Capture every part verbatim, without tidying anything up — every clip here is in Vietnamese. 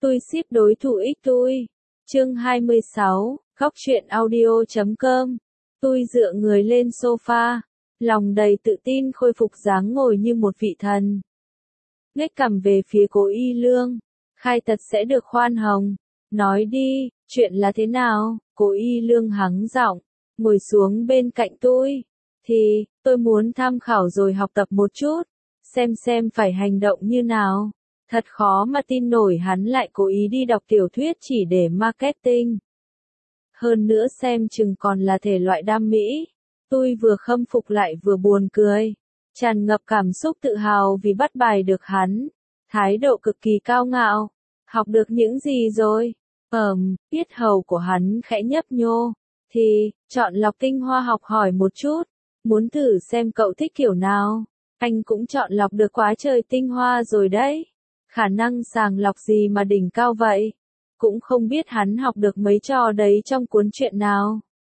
Tôi ship đối thủ ích tôi. Chương hai mươi sáu, góc truyện audio chấm com. Tôi dựa người lên sofa, lòng đầy tự tin khôi phục dáng ngồi như một vị thần. Ngách cằm về phía Cố Y Lương, khai thật sẽ được khoan hồng. Nói đi, chuyện là thế nào? Cố Y Lương hắng giọng, ngồi xuống bên cạnh tôi. Thì, tôi muốn tham khảo rồi học tập một chút, xem xem phải hành động như nào. Thật khó mà tin nổi hắn lại cố ý đi đọc tiểu thuyết chỉ để marketing. Hơn nữa xem chừng còn là thể loại đam mỹ. Tôi vừa khâm phục lại vừa buồn cười, tràn ngập cảm xúc tự hào vì bắt bài được hắn. Thái độ cực kỳ cao ngạo. Học được những gì rồi? Ờm, yết hầu của hắn khẽ nhấp nhô. Thì, chọn lọc tinh hoa học hỏi một chút. Muốn thử xem cậu thích kiểu nào. Anh cũng chọn lọc được quá trời tinh hoa rồi đấy. Khả năng sàng lọc gì mà đỉnh cao vậy? Cũng không biết hắn học được mấy trò đấy trong cuốn truyện nào.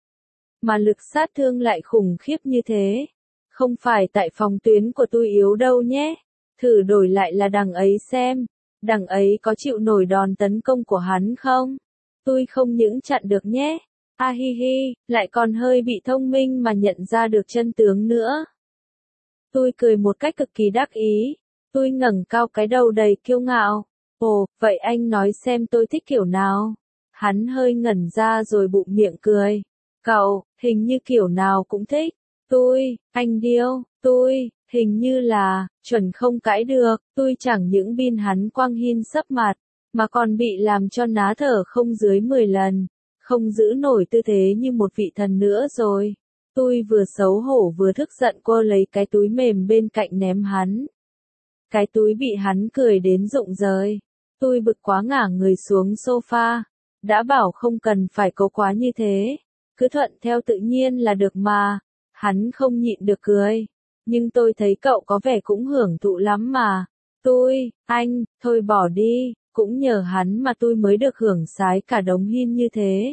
Mà lực sát thương lại khủng khiếp như thế. Không phải tại phòng tuyến của tôi yếu đâu nhé. Thử đổi lại là đằng ấy xem. Đằng ấy có chịu nổi đòn tấn công của hắn không? Tôi không những chặn được nhé. A hi hi, lại còn hơi bị thông minh mà nhận ra được chân tướng nữa. Tôi cười một cách cực kỳ đắc ý. Tôi ngẩng cao cái đầu đầy kiêu ngạo. Ồ, vậy anh nói xem tôi thích kiểu nào? Hắn hơi ngẩn ra rồi bụng miệng cười. Cậu, hình như kiểu nào cũng thích. Tôi, anh điêu, tôi, hình như là, chuẩn không cãi được. Tôi chẳng những bin hắn quăng hin sấp mặt, mà còn bị làm cho ná thở không dưới mười lần. Không giữ nổi tư thế như một vị thần nữa rồi. Tôi vừa xấu hổ vừa tức giận cô lấy cái túi mềm bên cạnh ném hắn. Cái túi bị hắn cười đến rụng rời. Tôi bực quá ngả người xuống sofa. Đã bảo không cần phải cố quá như thế. Cứ thuận theo tự nhiên là được mà. Hắn không nhịn được cười. Nhưng tôi thấy cậu có vẻ cũng hưởng thụ lắm mà. Tôi, anh, thôi bỏ đi. Cũng nhờ hắn mà tôi mới được hưởng sái cả đống hin như thế.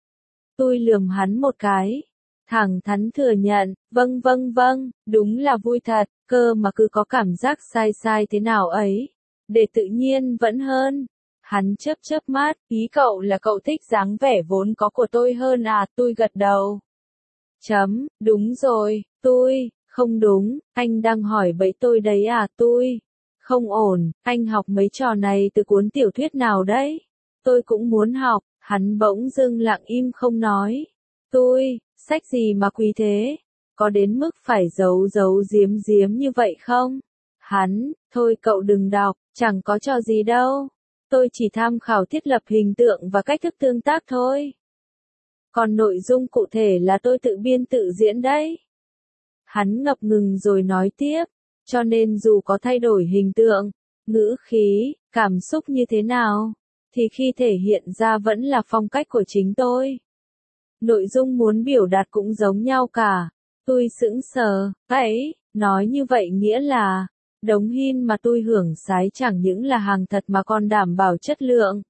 Tôi lườm hắn một cái. Thẳng thắn thừa nhận, vâng vâng vâng, đúng là vui thật, cơ mà cứ có cảm giác sai sai thế nào ấy. Để tự nhiên vẫn hơn. Hắn chớp chớp mắt, ý cậu là cậu thích dáng vẻ vốn có của tôi hơn à, tôi gật đầu. Chấm, đúng rồi, tôi, không đúng, anh đang hỏi bẫy tôi đấy à, tôi. Không ổn, anh học mấy trò này từ cuốn tiểu thuyết nào đấy? Tôi cũng muốn học, hắn bỗng dưng lặng im không nói. Tôi, sách gì mà quý thế? Có đến mức phải giấu giấu giếm giếm như vậy không? Hắn, thôi cậu đừng đọc, chẳng có trò gì đâu. Tôi chỉ tham khảo thiết lập hình tượng và cách thức tương tác thôi. Còn nội dung cụ thể là tôi tự biên tự diễn đấy. Hắn ngập ngừng rồi nói tiếp. Cho nên dù có thay đổi hình tượng, ngữ khí, cảm xúc như thế nào, thì khi thể hiện ra vẫn là phong cách của chính tôi. Nội dung muốn biểu đạt cũng giống nhau cả. Tôi sững sờ, ấy, nói như vậy nghĩa là, đống hin mà tôi hưởng sái chẳng những là hàng thật mà còn đảm bảo chất lượng.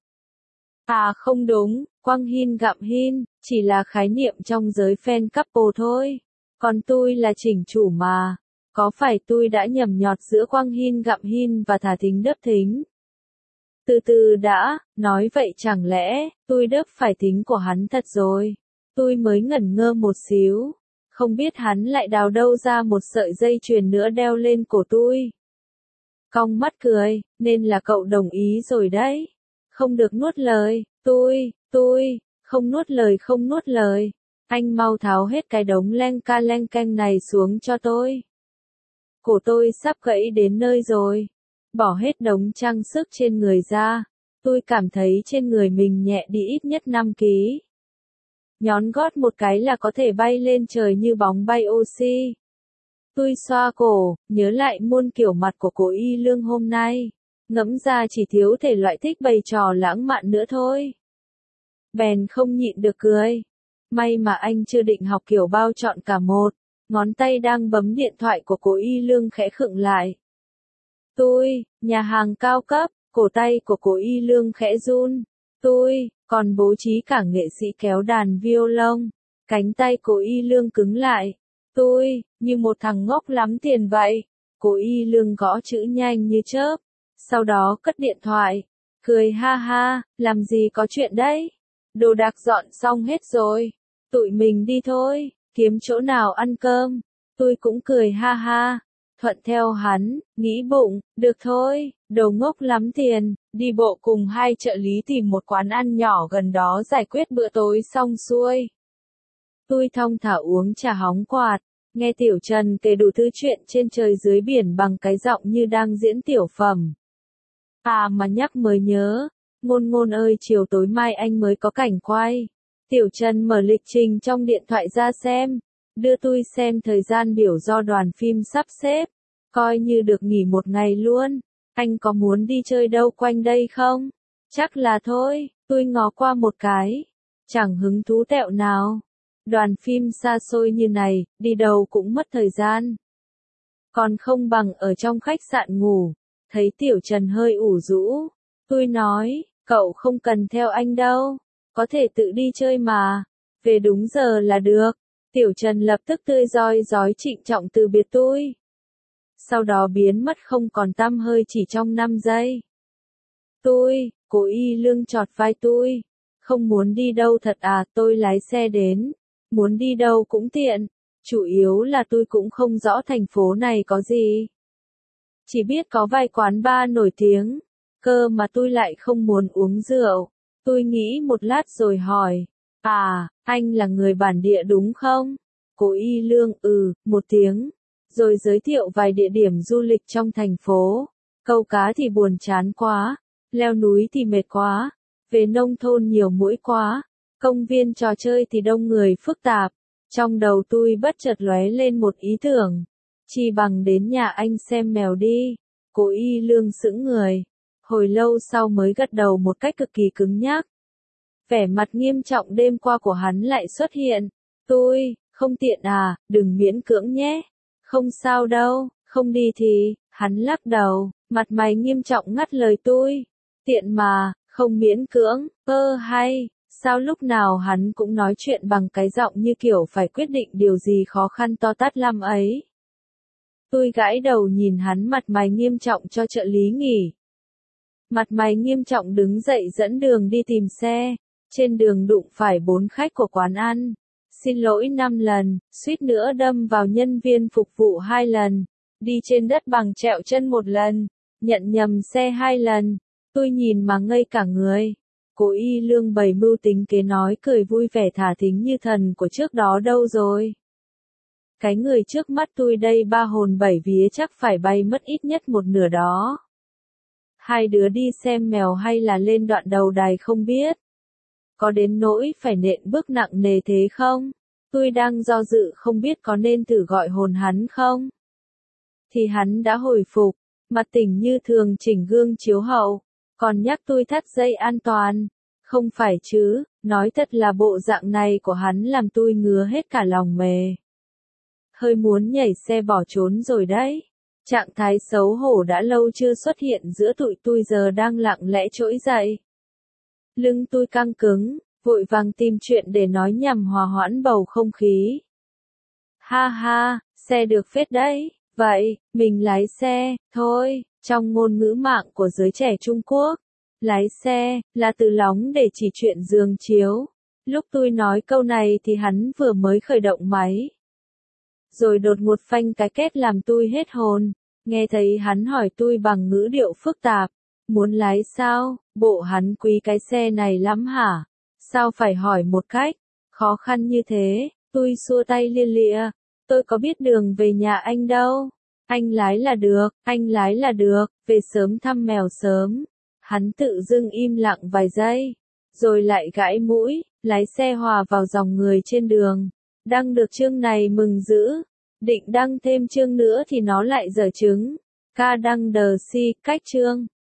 À không đúng, quăng hin gặm hin, chỉ là khái niệm trong giới fan couple thôi. Còn tôi là chỉnh chủ mà. Có phải tôi đã nhầm nhọt giữa quăng hin gặm hin và thả thính đớp thính? Từ từ đã, nói vậy chẳng lẽ, tôi đớp phải thính của hắn thật rồi. Tôi mới ngẩn ngơ một xíu. Không biết hắn lại đào đâu ra một sợi dây chuyền nữa đeo lên cổ tôi. Cong mắt cười, nên là cậu đồng ý rồi đấy. Không được nuốt lời, tôi, tôi, không nuốt lời không nuốt lời. Anh mau tháo hết cái đống len ca len canh này xuống cho tôi. Cổ tôi sắp gãy đến nơi rồi. Bỏ hết đống trang sức trên người ra. Tôi cảm thấy trên người mình nhẹ đi ít nhất năm ký. Nhón gót một cái là có thể bay lên trời như bóng bay oxy. Tôi xoa cổ, nhớ lại muôn kiểu mặt của Cố Y Lương hôm nay. Ngẫm ra chỉ thiếu thể loại thích bày trò lãng mạn nữa thôi. Bèn không nhịn được cười. May mà anh chưa định học kiểu bao chọn cả một. Ngón tay đang bấm điện thoại của Cố Y Lương khẽ khựng lại. Tôi, nhà hàng cao cấp, cổ tay của Cố Y Lương khẽ run. Tôi, còn bố trí cả nghệ sĩ kéo đàn violon. Cánh tay Cố Y Lương cứng lại. Tôi, như một thằng ngốc lắm tiền vậy. Cố Y Lương gõ chữ nhanh như chớp. Sau đó cất điện thoại. Cười ha ha, làm gì có chuyện đấy. Đồ đạc dọn xong hết rồi. Tụi mình đi thôi, kiếm chỗ nào ăn cơm. Tôi cũng cười ha ha. Thuận theo hắn, nghĩ bụng, được thôi, đồ ngốc lắm tiền, đi bộ cùng hai trợ lý tìm một quán ăn nhỏ gần đó giải quyết bữa tối xong xuôi. Tôi thong thả uống trà hóng quạt, nghe Tiểu Trần kể đủ thứ chuyện trên trời dưới biển bằng cái giọng như đang diễn tiểu phẩm. À mà nhắc mới nhớ, Ngôn Ngôn ơi, chiều tối mai anh mới có cảnh quay. Tiểu Trần mở lịch trình trong điện thoại ra xem, đưa tôi xem thời gian biểu do đoàn phim sắp xếp, coi như được nghỉ một ngày luôn. Anh có muốn đi chơi đâu quanh đây không? Chắc là thôi, tôi ngó qua một cái, chẳng hứng thú tẹo nào. Đoàn phim xa xôi như này, đi đâu cũng mất thời gian. Còn không bằng ở trong khách sạn ngủ. Thấy Tiểu Trần hơi ủ rũ, tôi nói, cậu không cần theo anh đâu, có thể tự đi chơi mà, về đúng giờ là được. Tiểu Trần lập tức tươi rói rói trịnh trọng từ biệt tôi. Sau đó biến mất không còn tăm hơi chỉ trong năm giây. Tôi, Cố Y Lương chọt vai tôi, không muốn đi đâu thật à, tôi lái xe đến, muốn đi đâu cũng tiện, chủ yếu là tôi cũng không rõ thành phố này có gì. Chỉ biết có vài quán bar nổi tiếng, cơ mà tôi lại không muốn uống rượu. Tôi nghĩ một lát rồi hỏi, à, anh là người bản địa đúng không? Cố Y Lương ừ, một tiếng, rồi giới thiệu vài địa điểm du lịch trong thành phố. Câu cá thì buồn chán quá, leo núi thì mệt quá, về nông thôn nhiều muỗi quá, công viên trò chơi thì đông người phức tạp. Trong đầu tôi bất chợt lóe lên một ý tưởng. Chi bằng đến nhà anh xem mèo đi. Cố Y Lương sững người. Hồi lâu sau mới gật đầu một cách cực kỳ cứng nhắc. Vẻ mặt nghiêm trọng đêm qua của hắn lại xuất hiện. Tôi, không tiện à, đừng miễn cưỡng nhé. Không sao đâu, không đi thì, hắn lắc đầu, mặt mày nghiêm trọng ngắt lời tôi. Tiện mà, không miễn cưỡng, ơ hay, sao lúc nào hắn cũng nói chuyện bằng cái giọng như kiểu phải quyết định điều gì khó khăn to tát lắm ấy. Tôi gãi đầu nhìn hắn mặt mày nghiêm trọng cho trợ lý nghỉ. Mặt mày nghiêm trọng đứng dậy dẫn đường đi tìm xe. Trên đường đụng phải bốn khách của quán ăn. Xin lỗi năm lần, suýt nữa đâm vào nhân viên phục vụ hai lần. Đi trên đất bằng trẹo chân một lần. Nhận nhầm xe hai lần. Tôi nhìn mà ngây cả người. Cố Y Lương bày mưu tính kế nói cười vui vẻ thả thính như thần của trước đó đâu rồi. Cái người trước mắt tôi đây ba hồn bảy vía chắc phải bay mất ít nhất một nửa đó. Hai đứa đi xem mèo hay là lên đoạn đầu đài không biết. Có đến nỗi phải nện bước nặng nề thế không? Tôi đang do dự không biết có nên thử gọi hồn hắn không? Thì hắn đã hồi phục, mặt tỉnh như thường chỉnh gương chiếu hậu, còn nhắc tôi thắt dây an toàn. Không phải chứ, nói thật là bộ dạng này của hắn làm tôi ngứa hết cả lòng mề. Hơi muốn nhảy xe bỏ trốn rồi đấy. Trạng thái xấu hổ đã lâu chưa xuất hiện giữa tụi tôi giờ đang lặng lẽ trỗi dậy. Lưng tôi căng cứng, vội vàng tìm chuyện để nói nhằm hòa hoãn bầu không khí. Ha ha, xe được phết đấy, vậy, mình lái xe, thôi, trong ngôn ngữ mạng của giới trẻ Trung Quốc. Lái xe, là từ lóng để chỉ chuyện giường chiếu. Lúc tôi nói câu này thì hắn vừa mới khởi động máy. Rồi đột ngột phanh cái két làm tôi hết hồn. Nghe thấy hắn hỏi tôi bằng ngữ điệu phức tạp. Muốn lái sao, bộ hắn quý cái xe này lắm hả? Sao phải hỏi một cách khó khăn như thế? Tôi xua tay lia lịa. Tôi có biết đường về nhà anh đâu. Anh lái là được, anh lái là được, về sớm thăm mèo sớm. Hắn tự dưng im lặng vài giây, rồi lại gãi mũi, lái xe hòa vào dòng người trên đường. Đăng được chương này mừng dữ, định đăng thêm chương nữa thì nó lại dở trứng. Ca đăng đờ si, cách chương.